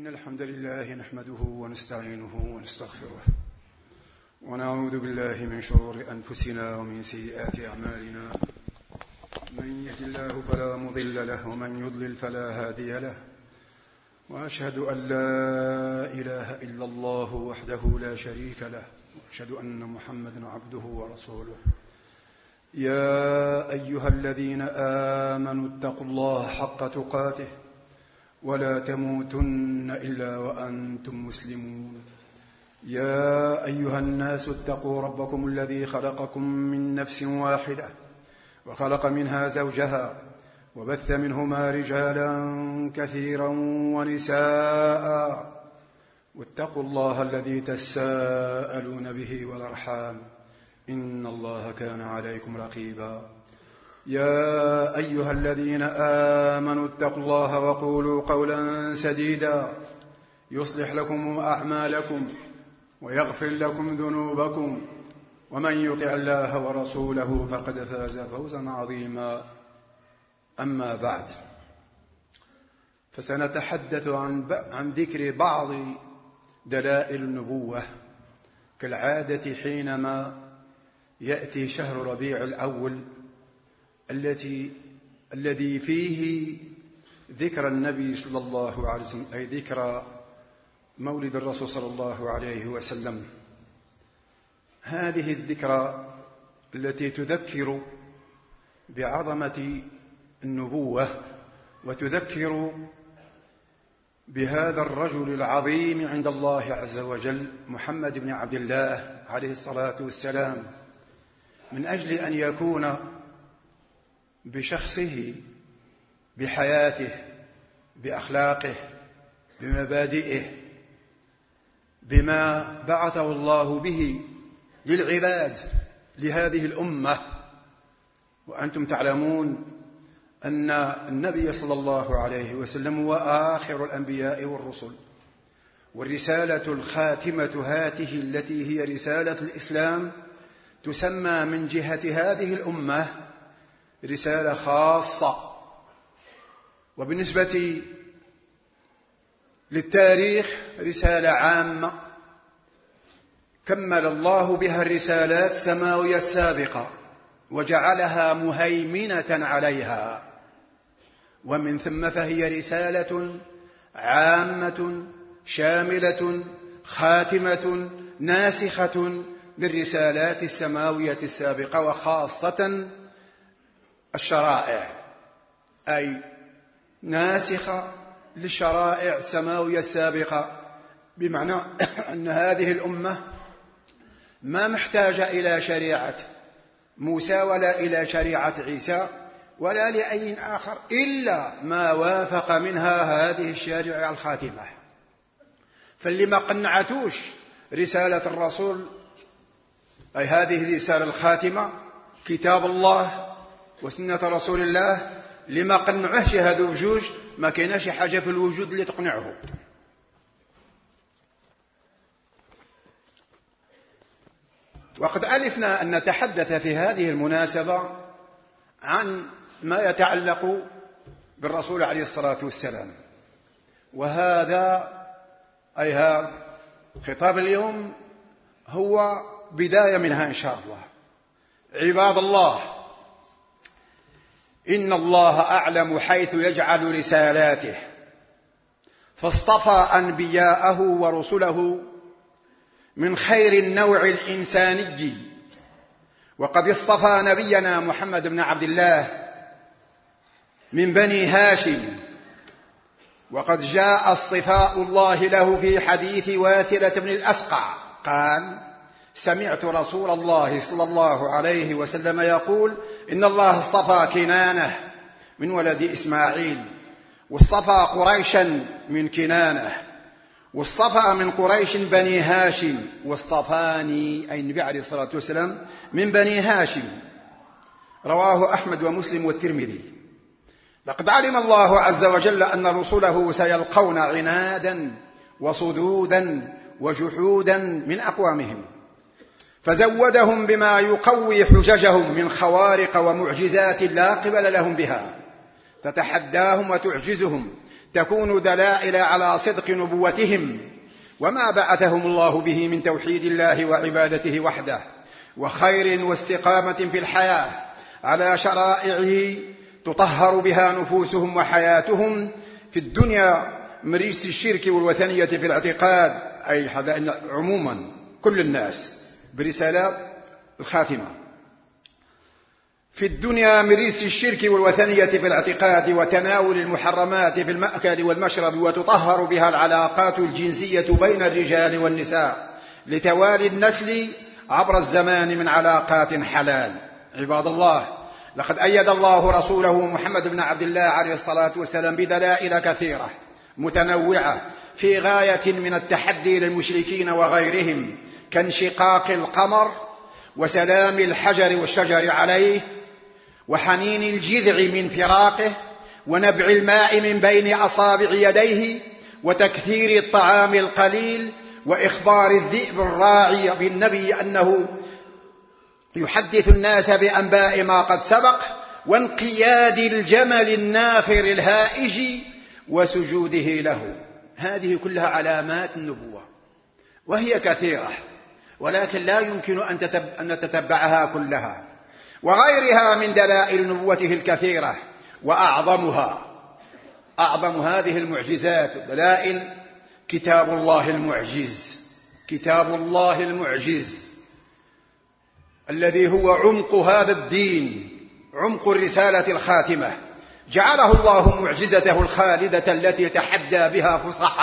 إن الحمد لله نحمده ونستعينه ونستغفره ونعوذ بالله من شرور أنفسنا ومن سيئات أعمالنا. من يهد الله فلا مضل له ومن يضلل فلا هادي له، وأشهد أن لا إله إلا الله وحده لا شريك له، وأشهد أن محمدا عبده ورسوله. يا أيها الذين آمنوا اتقوا الله حق تقاته ولا تموتن إلا وأنتم مسلمون. يا أيها الناس اتقوا ربكم الذي خلقكم من نفس واحدة وخلق منها زوجها وبث منهما رجالا كثيرا ونساء، واتقوا الله الذي تساءلون به والأرحام إن الله كان عليكم رقيبا. يا أيها الذين آمنوا اتقوا الله وقولوا قولا سديدا يصلح لكم أعمالكم ويغفر لكم ذنوبكم، ومن يطع الله ورسوله فقد فاز فوزا عظيما. أما بعد، فسنتحدث عن ذكر بعض دلائل النبوة كالعادة حينما يأتي شهر ربيع الأول الذي فيه ذكر النبي صلى الله عليه وسلم، أي ذكر مولد الرسول صلى الله عليه وسلم. هذه الذكرى التي تذكر بعظمة النبوة وتذكر بهذا الرجل العظيم عند الله عز وجل محمد بن عبد الله عليه الصلاة والسلام، من أجل أن يكون بشخصه، بحياته، بأخلاقه، بمبادئه، بما بعثه الله به للعباد لهذه الأمة. وأنتم تعلمون أن النبي صلى الله عليه وسلم هو آخر الأنبياء والرسل، والرسالة الخاتمة هاته التي هي رسالة الإسلام تسمى من جهة هذه الأمة رسالة خاصة، وبالنسبة للتاريخ رسالة عامة كمل الله بها الرسالات السماوية السابقة وجعلها مهيمنة عليها، ومن ثم فهي رسالة عامة شاملة خاتمة ناسخة للرسالات السماوية السابقة، وخاصة الشرائع، أي ناسخة للشرائع السماوية السابقة، بمعنى أن هذه الأمة ما محتاجة إلى شريعة موسى ولا إلى شريعة عيسى ولا لأي آخر إلا ما وافق منها هذه الشريعة الخاتمة. فاللي ما قنعتوش رسالة الرسول، أي هذه الرسالة الخاتمة كتاب الله وسنة رسول الله، لما قنعوش هذو بجوج ما كايناش حاجة في الوجود اللي تقنعه. وقد ألفنا أن نتحدث في هذه المناسبة عن ما يتعلق بالرسول عليه الصلاة والسلام، وهذا أي هذا خطاب اليوم هو بداية منها إن شاء الله. عباد الله، إن الله أعلم حيث يجعل رسالاته، فاصطفى أنبياءه ورسله من خير النوع الإنساني، وقد اصطفى نبينا محمد بن عبد الله من بني هاشم، وقد جاء اصطفاء الله له في حديث واثلة بن الأسقع قال: سمعت رسول الله صلى الله عليه وسلم يقول: إن الله اصطفى كنانة من ولد إسماعيل، واصطفى قريشا من كنانة، واصطفى من قريش بني هاشم، واصطفاني أي النبي عليه الصلاة والسلام من بني هاشم. رواه أحمد ومسلم والترمذي. لقد علم الله عز وجل أن رسله سيلقون عنادا وصدودا وجحودا من أقوامهم، فزودهم بما يقوي حججهم من خوارق ومعجزات لا قبل لهم بها، تتحداهم وتعجزهم، تكون دلائل على صدق نبوتهم وما بعثهم الله به من توحيد الله وعبادته وحده، وخير واستقامة في الحياة على شرائعه تطهر بها نفوسهم وحياتهم في الدنيا من رجس الشرك والوثنية في الاعتقاد، أي عموما كل الناس برسالة الخاتمة، في الدنيا من رجس الشرك والوثنية في الاعتقاد وتناول المحرمات في المأكل والمشرب، وتطهر بها العلاقات الجنسية بين الرجال والنساء لتوالي النسل عبر الزمان من علاقات حلال. عباد الله، لقد أيد الله رسوله محمد بن عبد الله عليه الصلاة والسلام بدلائل كثيرة متنوعة في غاية من التحدي للمشركين وغيرهم، كانشقاق القمر وسلام الحجر والشجر عليه، وحنين الجذع من فراقه، ونبع الماء من بين أصابع يديه، وتكثير الطعام القليل، وإخبار الذئب الراعي بالنبي أنه يحدث الناس بأنباء ما قد سبق، وانقياد الجمل النافر الهائج وسجوده له. هذه كلها علامات النبوة وهي كثيرة، ولكن لا يمكن أن نتتبعها كلها، وغيرها من دلائل نبوته الكثيرة. أعظم هذه المعجزات والدلائل كتاب الله المعجز، كتاب الله المعجز الذي هو عمق هذا الدين، عمق الرسالة الخاتمة، جعله الله معجزته الخالدة التي تحدى بها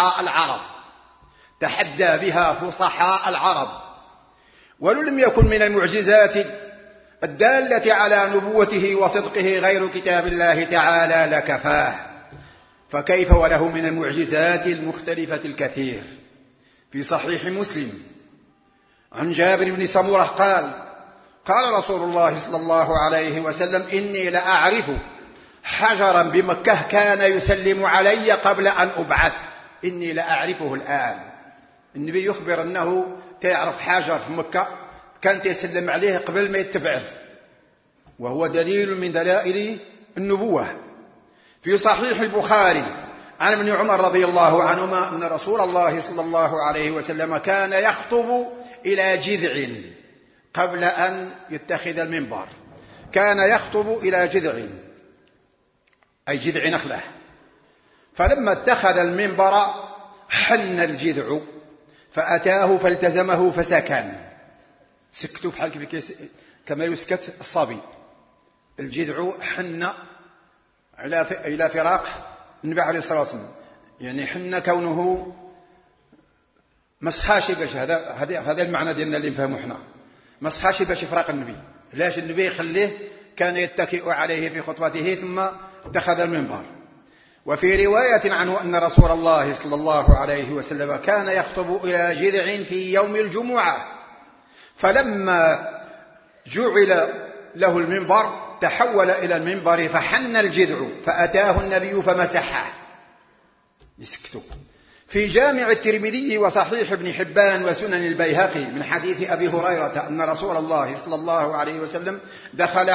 فصحاء العرب، ولو لم يكن من المعجزات الدالة على نبوته وصدقه غير كتاب الله تعالى لكفاه، فكيف وله من المعجزات المختلفة الكثير. في صحيح مسلم عن جابر بن سمرة قال رسول الله صلى الله عليه وسلم: إني لأعرف حجرا بمكة كان يسلم علي قبل أن أبعث. إني لأعرفه الآن. النبي يخبر أنه تعرف حجر في مكة كان يسلم عليه قبل ما يتبعث، وهو دليل من دلائل النبوة. في صحيح البخاري عن ابن عمر رضي الله عنهما أن رسول الله صلى الله عليه وسلم كان يخطب إلى جذع قبل أن يتخذ المنبر، كان يخطب إلى جذع أي جذع نخلة، فلما اتخذ المنبر حن الجذع فأتاه فالتزمه فسكن. سكتوا بحال كما يسكت الصبي. الجذع حن إلى فراق النبي عليه الصلاة والسلام، يعني حن كونه مسخاشي باش هذا المعنى ديالنا اللي نفهمه احنا، مسخاشي باش يفرق النبي. لاش النبي يخليه كان يتكئ عليه في خطبته ثم اتخذ المنبر. وفي رواية عنه أن رسول الله صلى الله عليه وسلم كان يخطب إلى جذع في يوم الجمعة، فلما جعل له المنبر تحول إلى المنبر فحن الجذع فأتاه النبي فمسحه. يسكتوا. في جامع الترمذي وصحيح ابن حبان وسنن البيهقي من حديث أبي هريرة أن رسول الله صلى الله عليه وسلم دخل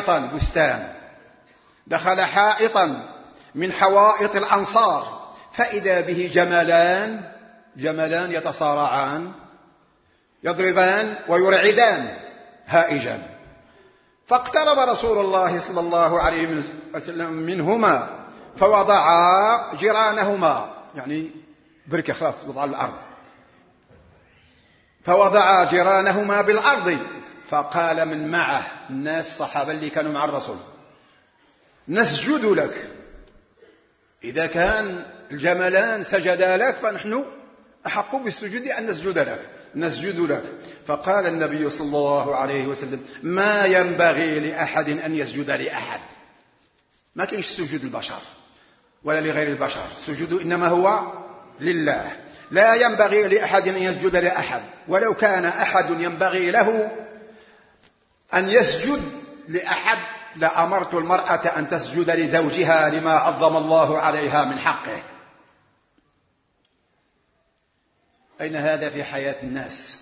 حائطا من حوائط الأنصار، فإذا به جملان يتصارعان يضربان ويرعدان هائجا، فاقترب رسول الله صلى الله عليه وسلم منهما فوضعا جيرانهما، يعني بركة خلاص وضع الأرض، فوضعا جيرانهما بالأرض، فقال من معه الناس الصحابة اللي كانوا مع الرسول: نسجد لك، إذا كان الجملان سجدا لك فنحن أحق بالسجود أن نسجد لك. فقال النبي صلى الله عليه وسلم: ما ينبغي لأحد أن يسجد لأحد. ما كانش سجود البشر ولا لغير البشر، السجود إنما هو لله، لا ينبغي لأحد أن يسجد لأحد، ولو كان أحد ينبغي له أن يسجد لأحد لأمرت المرأة أن تسجد لزوجها لما عظم الله عليها من حقه. أين هذا في حياة الناس؟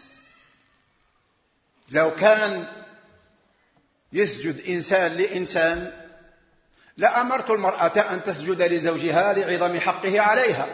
لو كان يسجد إنسان لإنسان لأمرت المرأة أن تسجد لزوجها لعظم حقه عليها.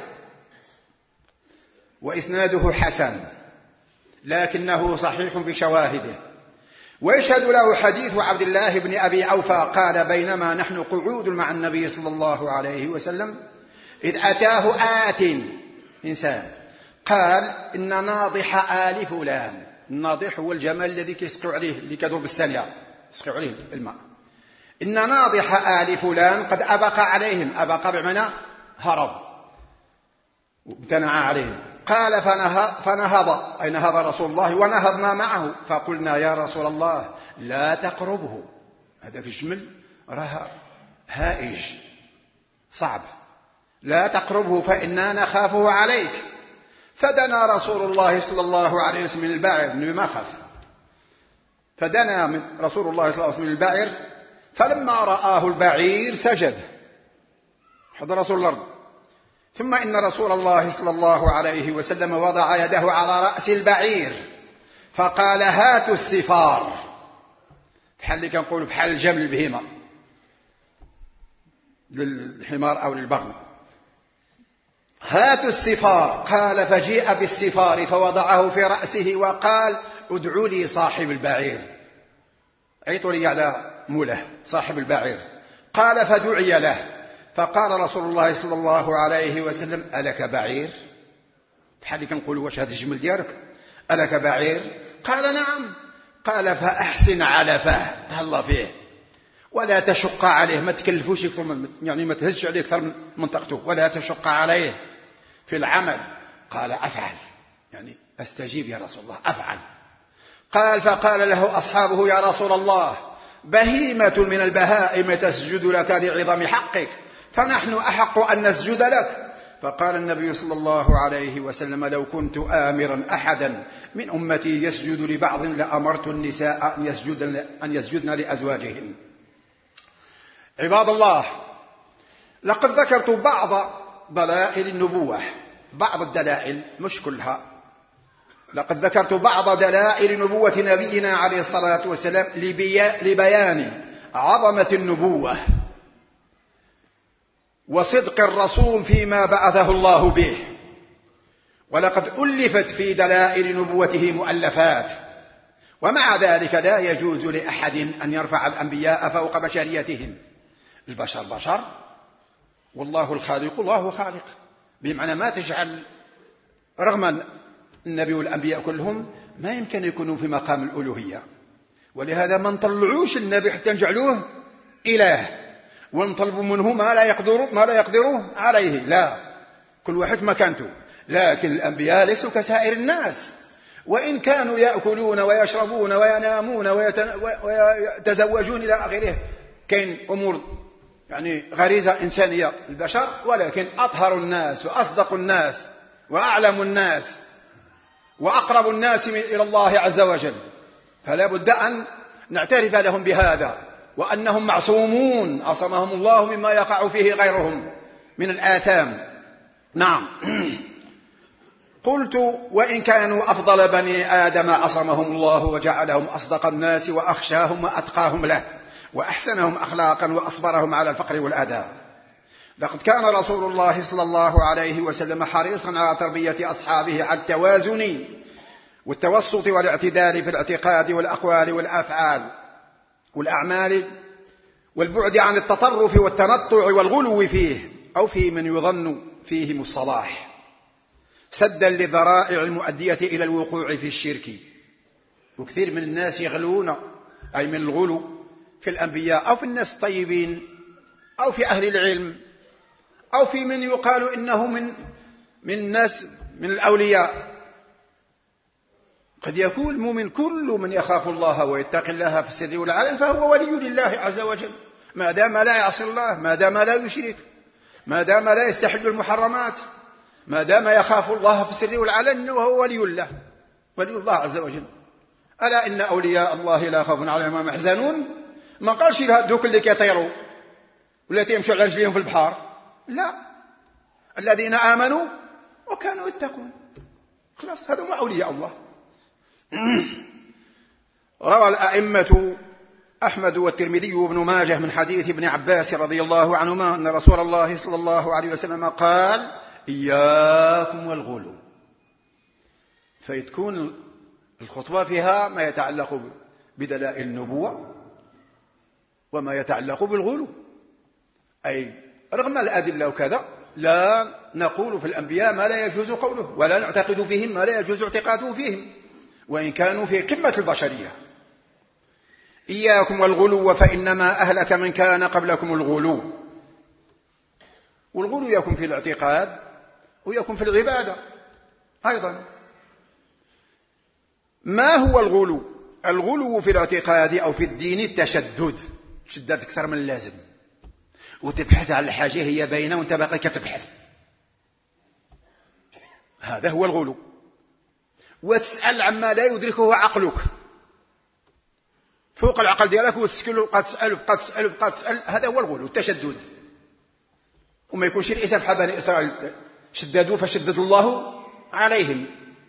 وإسناده حسن لكنه صحيح بشواهده. ويشهد له حديث عبد الله بن أبي أوفى قال: بينما نحن قعود مع النبي صلى الله عليه وسلم إذ أتاه إنسان قال: إن ناضح آل فلان. الناضح هو الجمال الذي يسقي عليه، اللي كدور بالسلية يسقي عليه الماء. إن ناضح آل فلان قد أبق عليهم. أبق بمعنى هرب وامتنع عليهم. قال: فنهض، أي نهض رسول الله ونهضنا معه، فقلنا: يا رسول الله لا تقربه، هذاك الجمل راه هائج صعب، لا تقربه فإنا نخافه عليك. فدنا رسول الله صلى الله عليه وسلم من البعير، ما خاف، فدنا من رسول الله صلى الله عليه وسلم من البعير، فلما رآه البعير سجد، حضر رسول الأرض. ثم إن رسول الله صلى الله عليه وسلم وضع يده على رأس البعير فقال: هاتوا السفار. بحال اللي كنقولوا بحال الجمل البهيمة للحمار أو للبغل. هاتوا السفار. قال: فجيء بالسفار فوضعه في رأسه وقال: ادعوا لي صاحب البعير، عيطوا لي على موله صاحب البعير. قال: فدعي له. فقال رسول الله صلى الله عليه وسلم: ألك بعير؟ بحال اللي كنقولوا واش هذا الجمل ديالك ألك بعير؟ قال: نعم. قال: فأحسن علفه، تهلا فيه ولا تشق عليه، ما تكلفوش أكثر يعني ما تهزش عليه أكثر من منطقته، ولا تشق عليه في العمل. قال: أفعل، يعني أستجيب يا رسول الله، أفعل. قال: فقال له أصحابه: يا رسول الله بهيمة من البهائم تسجد لك لعظم حقك، فنحن أحق أن نسجد لك. فقال النبي صلى الله عليه وسلم: لو كنت آمرا أحدا من أمتي يسجد لبعض لأمرت النساء أن يسجدن لأزواجهن. عباد الله، لقد ذكرت بعض دلائل النبوة، بعض الدلائل مش كلها. لقد ذكرت بعض دلائل نبوة نبينا عليه الصلاة والسلام لبيان عظمة النبوة وصدق الرسول فيما بعثه الله به. ولقد ألفت في دلائل نبوته مؤلفات، ومع ذلك لا يجوز لأحد أن يرفع الأنبياء فوق بشريتهم. البشر بشر والله الخالق الله خالق، بمعنى ما تجعل رغم النبي والأنبياء كلهم ما يمكن يكونوا في مقام الألوهية، ولهذا ما نطلعوش النبي حتى نجعلوه إله ونطلبوا منه ما لا يقدروه عليه، لا، كل واحد مكانته. لكن الأنبياء ليسوا كسائر الناس، وإن كانوا يأكلون ويشربون وينامون ويتزوجون إلى آخره، كاين أمور يعني غريزة إنسانية البشر، ولكن أطهر الناس وأصدق الناس وأعلم الناس وأقرب الناس إلى الله عز وجل، فلا بد أن نعترف لهم بهذا، وأنهم معصومون عصمهم الله مما يقع فيه غيرهم من الآثام. نعم. قلت: وإن كانوا أفضل بني آدم عصمهم الله وجعلهم أصدق الناس وأخشاهم وأتقاهم له وأحسنهم أخلاقا وأصبرهم على الفقر والأذى. لقد كان رسول الله صلى الله عليه وسلم حريصا على تربية أصحابه على التوازن والتوسط والاعتدال في الاعتقاد والأقوال والأفعال والأعمال، والبعد عن التطرف والتنطع والغلو فيه أو في من يظن فيهم الصلاح، سدا للذرائع المؤدية إلى الوقوع في الشرك. وكثير من الناس يغلون، أي من الغلو في الأنبياء أو في الناس الطيبين أو في أهل العلم أو في من يقال إنه من الناس من الأولياء. قد يكون المؤمن كل من يخاف الله ويتقي الله في السر والعلن فهو ولي لله عز وجل، ما دام لا يعصي الله، ما دام لا يشرك، ما دام لا يستحل المحرمات، ما دام يخاف الله في السر والعلن وهو ولي الله، ولي الله عز وجل. ألا إن أولياء الله لا خوف عليهم ولا هم يحزنون. ما قالش دوك اللي كيطيروا ولا يمشوا على رجليهم في البحر، لا، الذين آمنوا وكانوا يتقون، خلاص هذول أولياء الله. روى الأئمة أحمد والترمذي وابن ماجه من حديث ابن عباس رضي الله عنهما أن رسول الله صلى الله عليه وسلم قال: إياكم والغلو. فتكون الخطبة فيها ما يتعلق بدلائل النبوة وما يتعلق بالغلو، أي رغم الأدلة وكذا لا نقول في الأنبياء ما لا يجوز قوله، ولا نعتقد فيهم ما لا يجوز اعتقاده فيهم وإن كانوا في قمة البشرية. إياكم والغلو فإنما أهلك من كان قبلكم الغلو. والغلو يكون في الاعتقاد ويكون في العبادة أيضا. ما هو الغلو؟ الغلو في الاعتقاد أو في الدين التشدد، تشدد أكثر من اللازم وتبحث عن الحاجة هي باينة وانت باقي كتبحث، هذا هو الغلو. وتسأل عما لا يدركه عقلك فوق العقل ديالك وتسكن وبقى تسأل وبقى تسأل وبقى تسأل، هذا هو الغلو التشدد. وما يكونش الإنسان بحال بني إسرائيل شددوا فشدد الله عليهم.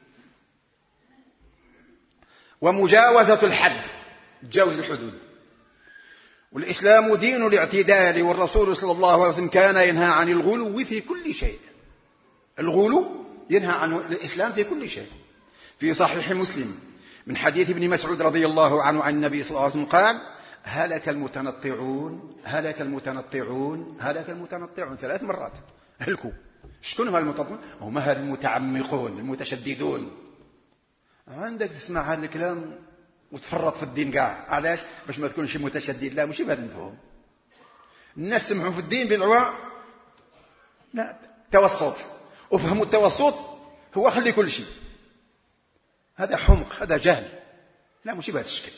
ومجاوزة الحد، تجاوز الحدود. والإسلام دين الاعتدال، والرسول صلى الله عليه وسلم كان ينهى عن الغلو في كل شيء. الغلو ينهى عن الإسلام في كل شيء. في صحيح مسلم من حديث ابن مسعود رضي الله عنه عن النبي صلى الله عليه وسلم قال: هلك المتنطعون هلك المتنطعون هلك المتنطعون 3 مرات. هلكوا. شكون هما المتنطعون؟ هما المتعمقون المتشددون. عندك تسمع هذا الكلام وتفرط في الدين كاع. علاش؟ باش ما تكونش متشدد. لا، ماشي بهذا المفهوم. الناس سمحوا في الدين بالعواء، لا، توسط، وفهموا التوسط هو خلي كل شيء. هذا حمق، هذا جهل. لا، ماشي بهذا الشكل.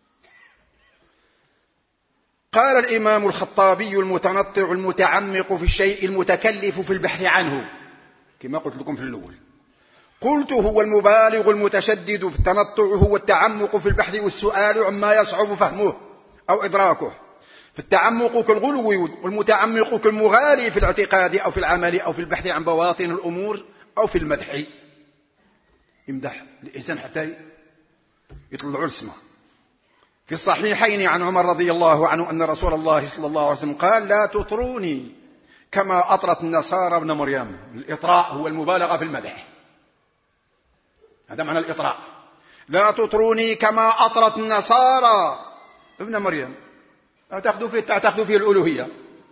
قال الإمام الخطابي: المتنطع المتعمق في الشيء المتكلف في البحث عنه، كما قلت لكم في الأول. قلت: هو المبالغ المتشدد في التنطع، هو التعمق في البحث والسؤال عما يصعب فهمه أو إدراكه. فالتعمق كالغلو، والمتعمق كالمغالي في الاعتقاد أو في العمل أو في البحث عن بواطن الأمور أو في المدح. يمدح الإنسان حتى يطلعوا السماء. في الصحيحين عن عمر رضي الله عنه أن رسول الله صلى الله عليه وسلم قال: لا تطروني كما أطرت النصارى ابن مريم. الإطراء هو المبالغة في المدح، هذا معنى الإطراء. لا تطروني كما أطرت النصارى ابن مريم. تعتقدوا فيه الألوهية.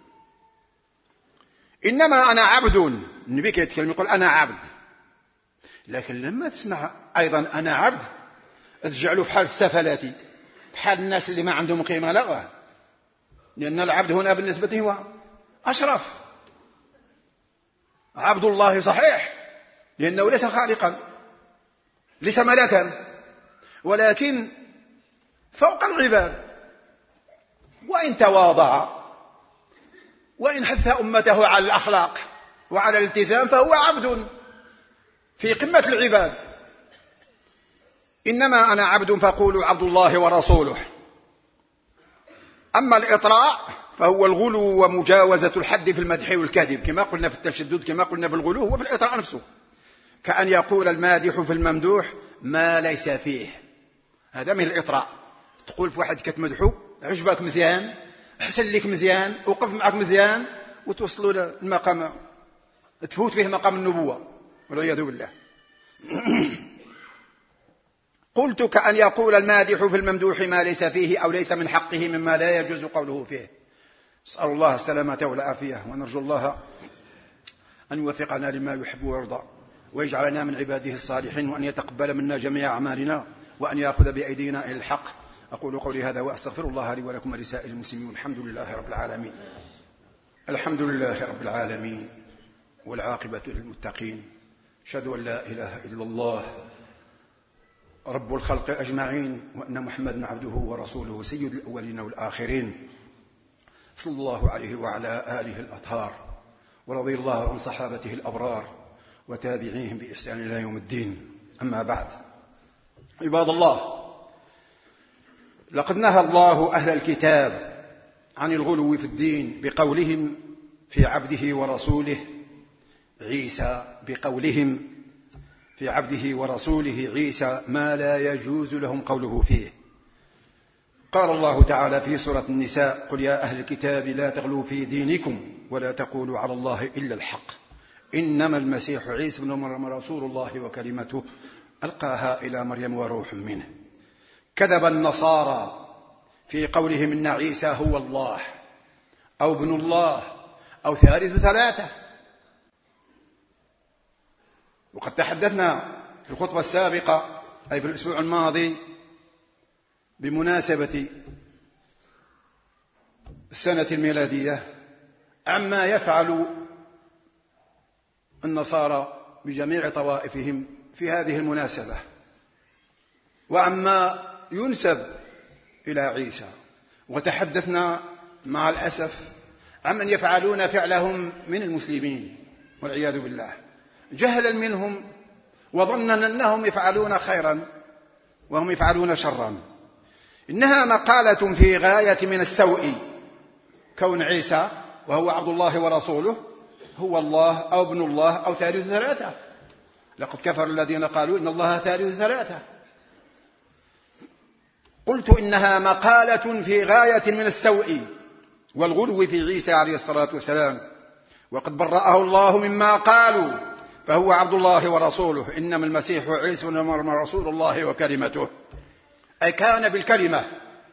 إنما أنا عبد. النبي كيتكلم يقول أنا عبد، لكن لما تسمع أيضا أنا عبد تجعله بحال السفلاتي، بحال الناس اللي ما عندهم قيمة. لا، لأن العبد هنا بالنسبة هو أشرف. عبد الله صحيح لأنه ليس خالقا، ليس ملكا، ولكن فوق العباد. وإن تواضع وإن حث أمته على الأخلاق وعلى الالتزام فهو عبد في قمة العباد. إنما أنا عبد فقولوا عبد الله ورسوله. أما الإطراء فهو الغلو ومجاوزة الحد في المدح والكذب، كما قلنا في التشدد، كما قلنا في الغلو، هو في الإطراء نفسه. كأن يقول المادح في الممدوح ما ليس فيه. هذا من الإطراء. تقول في واحد كتمدحه عجبك مزيان، حسن لك مزيان، وقف معك مزيان، وتوصلوا للمقام تفوت به مقام النبوة والعياذ بالله. قلت: كأن يقول المادح في الممدوح ما ليس فيه أو ليس من حقه مما لا يجوز قوله فيه. نسأل الله السلامة والعافية، ونرجو الله أن يوفقنا لما يحب ويرضى، ويجعلنا من عباده الصالحين، وأن يتقبل منا جميع أعمالنا، وأن يأخذ بأيدينا إلى الحق. أقول قولي هذا وأستغفر الله لي ولكم ولسائر المسلمين. الحمد لله رب العالمين. الحمد لله رب العالمين، والعاقبة للمتقين. أشهد أن لا إله إلا الله رب الخلق أجمعين، وأن محمدا عبده ورسوله سيد الأولين والآخرين، صلى الله عليه وعلى آله الأطهار، ورضي الله عن صحابته الأبرار وتابعيهم بإحسان إلى يوم الدين. أما بعد، عباد الله، لقد نهى الله أهل الكتاب عن الغلو في الدين بقولهم في عبده ورسوله عيسى، بقولهم في عبده ورسوله عيسى ما لا يجوز لهم قوله فيه. قال الله تعالى في سورة النساء: قل يا أهل الكتاب لا تغلوا في دينكم ولا تقولوا على الله إلا الحق إنما المسيح عيسى بن مريم رسول الله وكلمته ألقاها إلى مريم وروح منه. كذب النصارى في قولهم إن عيسى هو الله أو ابن الله أو ثالث ثلاثة. وقد تحدثنا في الخطبة السابقة أي في الأسبوع الماضي بمناسبة السنة الميلادية عما يفعل النصارى بجميع طوائفهم في هذه المناسبة، وعما ينسب إلى عيسى. وتحدثنا مع الأسف عمن يفعلون فعلهم من المسلمين والعياذ بالله، جهلا منهم وظنا أنهم يفعلون خيرا وهم يفعلون شرا. إنها مقالة في غاية من السوء كون عيسى وهو عبد الله ورسوله هو الله أو ابن الله أو ثالث ثلاثة. لقد كفر الذين قالوا إن الله ثالث ثلاثة. قلت إنها مقالة في غاية من السوء والغلو في عيسى عليه الصلاة والسلام، وقد برأه الله مما قالوا، فهو عبد الله ورسوله. إنما المسيح عيسى بن مريم رسول الله وكلمته، أي كان بالكلمة.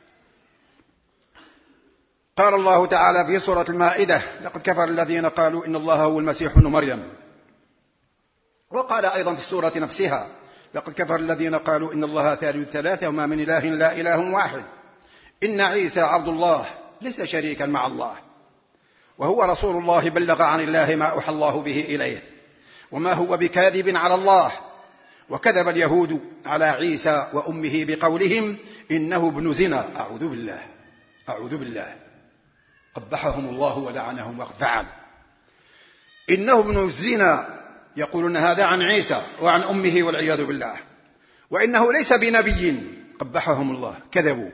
قال الله تعالى في سورة المائدة: لقد كفر الذين قالوا إن الله هو المسيح ابن مريم. وقال أيضا في السورة نفسها: لقد كفر الذين قالوا إن الله ثالث ثلاثة وما من إله إلا إله واحد إن عيسى عبد الله ليس شريكا مع الله وهو رسول الله بلغ عن الله ما أوحى الله به إليه وما هو بكاذب على الله. وكذب اليهود على عيسى وأمه بقولهم إنه ابن زنا. أعوذ بالله قبحهم الله ولعنهم وقد فعل. إنه ابن الزنا، يقولون هذا عن عيسى وعن أمه والعياذ بالله. وإنه ليس بنبي، قبحهم الله، كذبوا.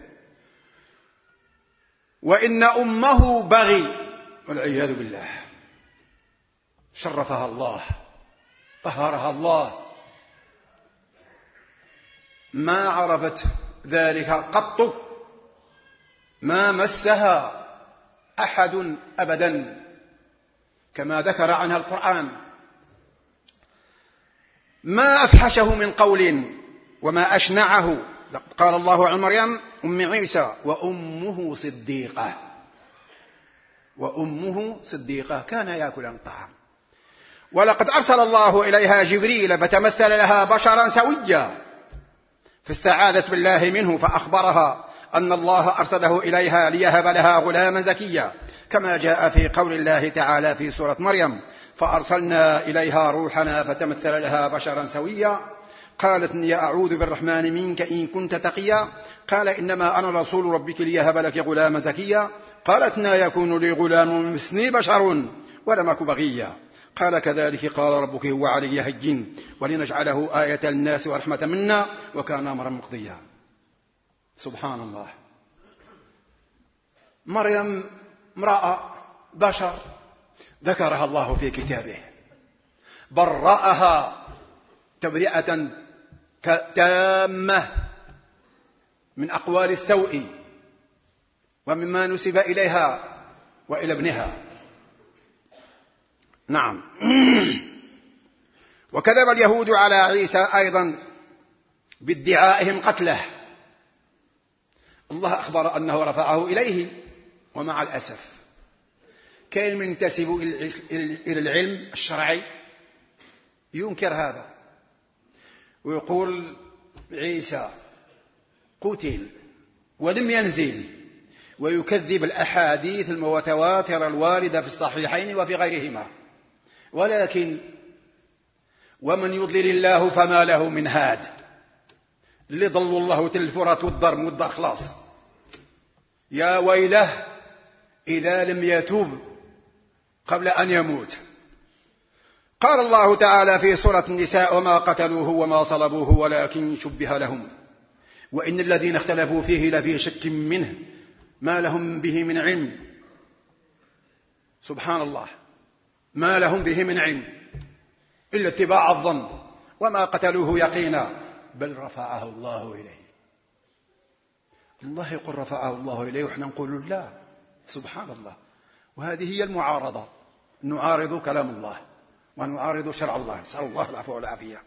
وإن أمه بغي والعياذ بالله، شرفها الله، طهرها الله، ما عرفت ذلك قط، ما مسها أحد أبدا، كما ذكر عنها القرآن. ما أفحشه من قول وما أشنعه. قال الله عن مريم أم عيسى وأمه صديقة كان يأكلان الطعام. ولقد أرسل الله إليها جبريل فتمثل لها بشرا سويا فاستعاذت بالله منه، فأخبرها أن الله أرسله إليها ليهب لها غلاما زكيا، كما جاء في قول الله تعالى في سورة مريم: فأرسلنا إليها روحنا فتمثل لها بشرا سويا. قالت: يا أعوذ بالرحمن منك إن كنت تقيا. قال: إنما أنا رسول ربك ليهب لك غلاما زكيا. قالت: لا يكون لي غلام مثلي بشر ولم أك بغيا. قال: كذلك قال ربك هو علي هين ولنجعله آية للناس ورحمة منا وكان أمرا مقضيا. سبحان الله. مريم امرأة بشر ذكرها الله في كتابه، برأها تبرئة تامة من أقوال السوء ومما نسب إليها وإلى ابنها. نعم. وكذب اليهود على عيسى أيضا بادعائهم قتله. الله أخبر أنه رفعه إليه، ومع الأسف كان من ينتسب إلى العلم الشرعي ينكر هذا ويقول عيسى قتل ولم ينزل، ويكذب الأحاديث المتواترة الواردة في الصحيحين وفي غيرهما. ولكن ومن يضلل الله فما له من هاد. اللي ضلوا الله تلفرات والضر خلاص. يا ويله إذا لم يتوب قبل أن يموت. قال الله تعالى في سورة النساء: وما قتلوه وما صلبوه ولكن شبه لهم وإن الذين اختلفوا فيه لفي شك منه ما لهم به من علم. سبحان الله، ما لهم به من علم إلا اتباع الظن، وما قتلوه يقينا بل رفعه الله إليه. الله يقول رفعه الله إليه وإحنا نقول لا، سبحان الله. وهذه هي المعارضة، نعارض كلام الله ونعارض شرع الله، نسأل الله العفو والعافية.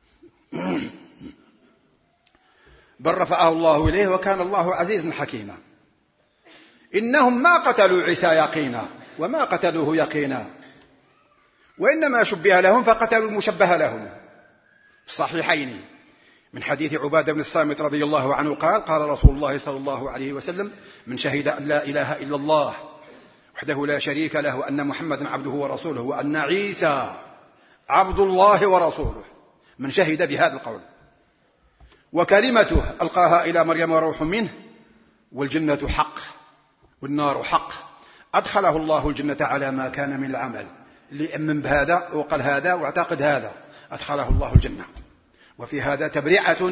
بل رفعه الله إليه وكان الله عزيزا حكيما. إنهم ما قتلوا عيسى يقينا وما قتلوه يقينا، وإنما شبه لهم فقتلوا المشبه لهم. في الصحيحين من حديث عبادة بن الصامت رضي الله عنه قال: قال رسول الله صلى الله عليه وسلم: من شهد أن لا إله إلا الله وحده لا شريك له وأن محمدا عبده ورسوله وأن عيسى عبد الله ورسوله، من شهد بهذا القول وكلمته ألقاها إلى مريم وروح منه، والجنة حق والنار حق، أدخله الله الجنة على ما كان من العمل، اللي يؤمن بهذا وقال هذا واعتقد هذا أدخله الله الجنة. وفي هذا تبرئة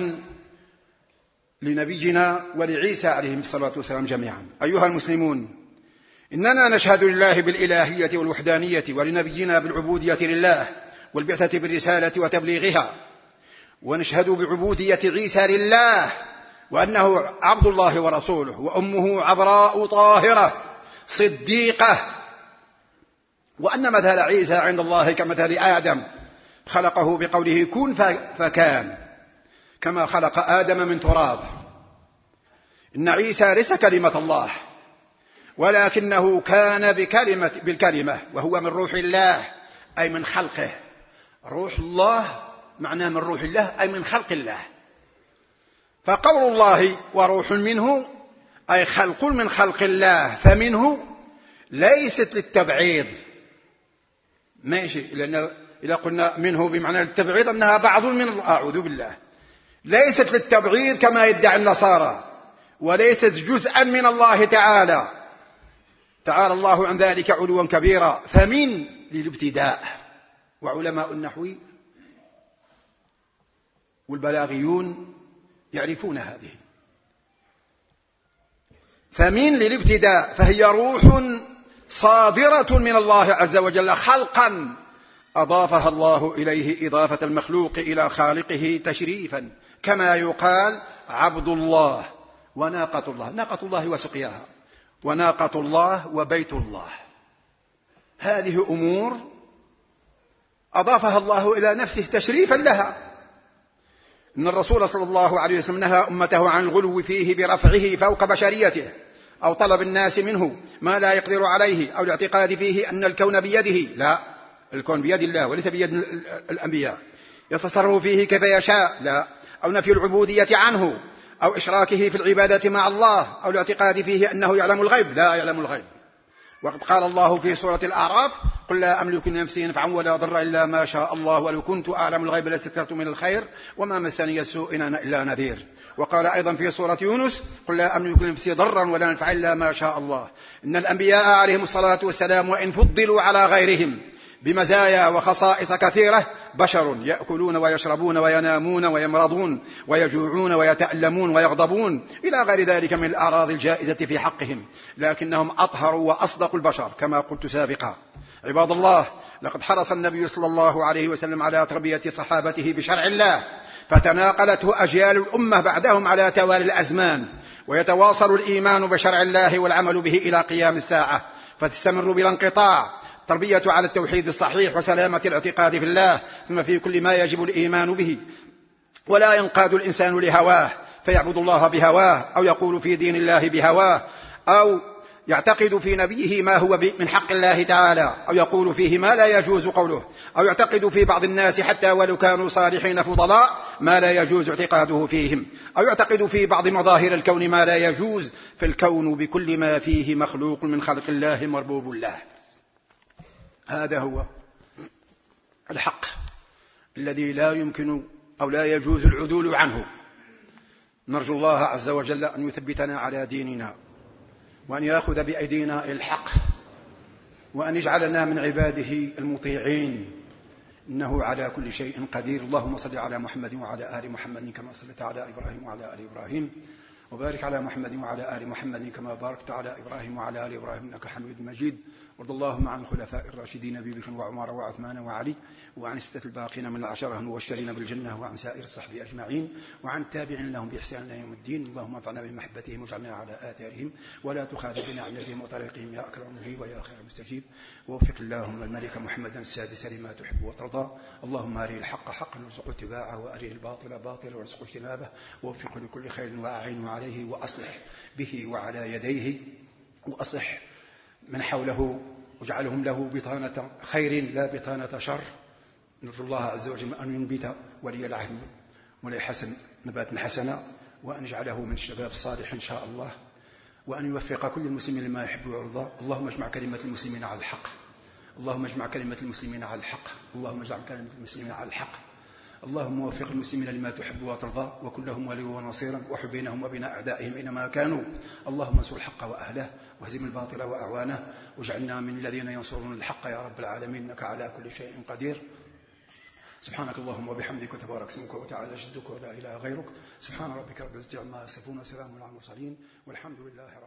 لنبينا ولعيسى عليهم الصلاة والسلام جميعا. أيها المسلمون، إننا نشهد لله بالإلهية والوحدانية، ولنبينا بالعبودية لله والبعثة بالرسالة وتبليغها، ونشهد بعبودية عيسى لله وأنه عبد الله ورسوله، وأمه عذراء طاهرة صديقة، وأن مثل عيسى عند الله كمثل آدم خلقه بقوله كن فكان، كما خلق آدم من تراب. إن عيسى ليس كلمة الله، ولكنه كان بالكلمة، وهو من روح الله أي من خلقه. روح الله معناه من روح الله أي من خلق الله. فقول الله وروح منه أي خلق من خلق الله، فمنه ليست للتبعيض، ماشي، لأن إذا قلنا منه بمعنى التبعيض أنها بعض من أعوذ بالله، ليست للتبعيض كما يدعي النصارى، وليست جزءا من الله تعالى، تعالى الله عن ذلك علوا كبيرا. فمن للابتداء، وعلماء النحو والبلاغيون يعرفون هذه. فمن للابتداء، فهي روح صادرة من الله عز وجل خلقا أضافها الله إليه إضافة المخلوق إلى خالقه تشريفا، كما يقال عبد الله وناقة الله، ناقة الله وسقياها، وناقة الله وبيت الله. هذه أمور أضافها الله إلى نفسه تشريفا لها. إن الرسول صلى الله عليه وسلم نهى أمته عن الغلو فيه برفعه فوق بشريته، أو طلب الناس منه ما لا يقدر عليه، أو الاعتقاد فيه أن الكون بيده. لا، الكون بيد الله وليس بيد الأنبياء. يتصرف فيه كيف يشاء. لا. أو نفي العبودية عنه، أو إشراكه في العبادة مع الله، أو الاعتقاد فيه أنه يعلم الغيب. لا يعلم الغيب. وقد قال الله في سورة الأعراف: قل لا أملك لنفسي نفعا ولا ضرا إلا ما شاء الله ولو كنت أعلم الغيب لاستكثرت من الخير وما مسني السوء إن أنا إلا نذير. وقال أيضا في سورة يونس: قل لا أملك لنفسي ضرا ولا نفعا إلا ما شاء الله. إن الأنبياء عليهم الصلاة والسلام وإن فضلوا على غيرهم بمزايا وخصائص كثيرة، بشر يأكلون ويشربون وينامون ويمرضون ويجوعون ويتألمون ويغضبون إلى غير ذلك من الأعراض الجائزة في حقهم، لكنهم أطهر وأصدق البشر كما قلت سابقا. عباد الله، لقد حرص النبي صلى الله عليه وسلم على تربية صحابته بشرع الله، فتناقلته أجيال الأمة بعدهم على توالي الأزمان، ويتواصل الإيمان بشرع الله والعمل به إلى قيام الساعة، فتستمر بلا انقطاع تربية على التوحيد الصحيح وسلامة الاعتقاد في الله، ثم في كل ما يجب الإيمان به، ولا ينقاد الإنسان لهواه فيعبد الله بهواه، أو يقول في دين الله بهواه، أو يعتقد في نبيه ما هو من حق الله تعالى، أو يقول فيه ما لا يجوز قوله، أو يعتقد في بعض الناس حتى ولو كانوا صالحين فضلاء ما لا يجوز اعتقاده فيهم، أو يعتقد في بعض مظاهر الكون ما لا يجوز، فالكون بكل ما فيه مخلوق من خلق الله مربوب الله. هذا هو الحق الذي لا يمكن أو لا يجوز العدول عنه. نرجو الله عز وجل أن يثبتنا على ديننا، وأن يأخذ بأيدينا الحق، وأن يجعلنا من عباده المطيعين، إنه على كل شيء قدير. اللهم صل على محمد وعلى آل محمد كما صليت على إبراهيم وعلى آل إبراهيم، وبارك على محمد وعلى آل محمد كما باركت على إبراهيم وعلى آل إبراهيم إنك حميد مجيد. وارض اللهم عن الخلفاء الراشدين أبي بكر وعمر وعثمان وعلي، وعن الستة الباقين من العشرة المبشرين بالجنة، وعن سائر الصحب أجمعين، وعن التابعين لهم بإحسان إلى يوم الدين. اللهم انفعنا بمحبتهم واجعلنا على آثارهم، ولا تخالف بنا عن نهجهم وطريقهم يا أكرم المجيب ويا خير المستجيب. ووفق اللهم الملك محمدا السادس لما تحب وترضى. اللهم أريه الحق حقا وارزقه اتباعه، وأريه الباطل باطلا وارزقه اجتنابه، ووفقه لكل خير وأعينه عليه، وأصلح به وعلى يديه، وأصلح من حوله، واجعلهم له بطانة خير لا بطانة شر. نرجو الله عز وجل أن ينبت ولي العهد مولاي حسن نباتا حسنا، وأن يجعله من الشباب الصالح إن شاء الله، وأن يوفق كل المسلمين لما يحب ويرضى. اللهم اجمع كلمة المسلمين على الحق، اللهم اجمع كلمة المسلمين على الحق، اللهم اجمع كلمة المسلمين على الحق. اللهم وفق المسلمين لما تحب وترضى، وكن لهم وليا ونصيرا، وحب بينهم وبين أعدائهم أينما كانوا. اللهم انصر الحق وأهله، واهزم الباطل وأعوانه، واجعلنا من الذين ينصرون الحق يا رب العالمين، إنك على كل شيء قدير. سبحانك اللهم وبحمدك، وتبارك اسمك وتعالى جدك ولا إله غيرك. سبحان ربك رب العزة عما يصفون، وسلام على المرسلين، والحمد لله رب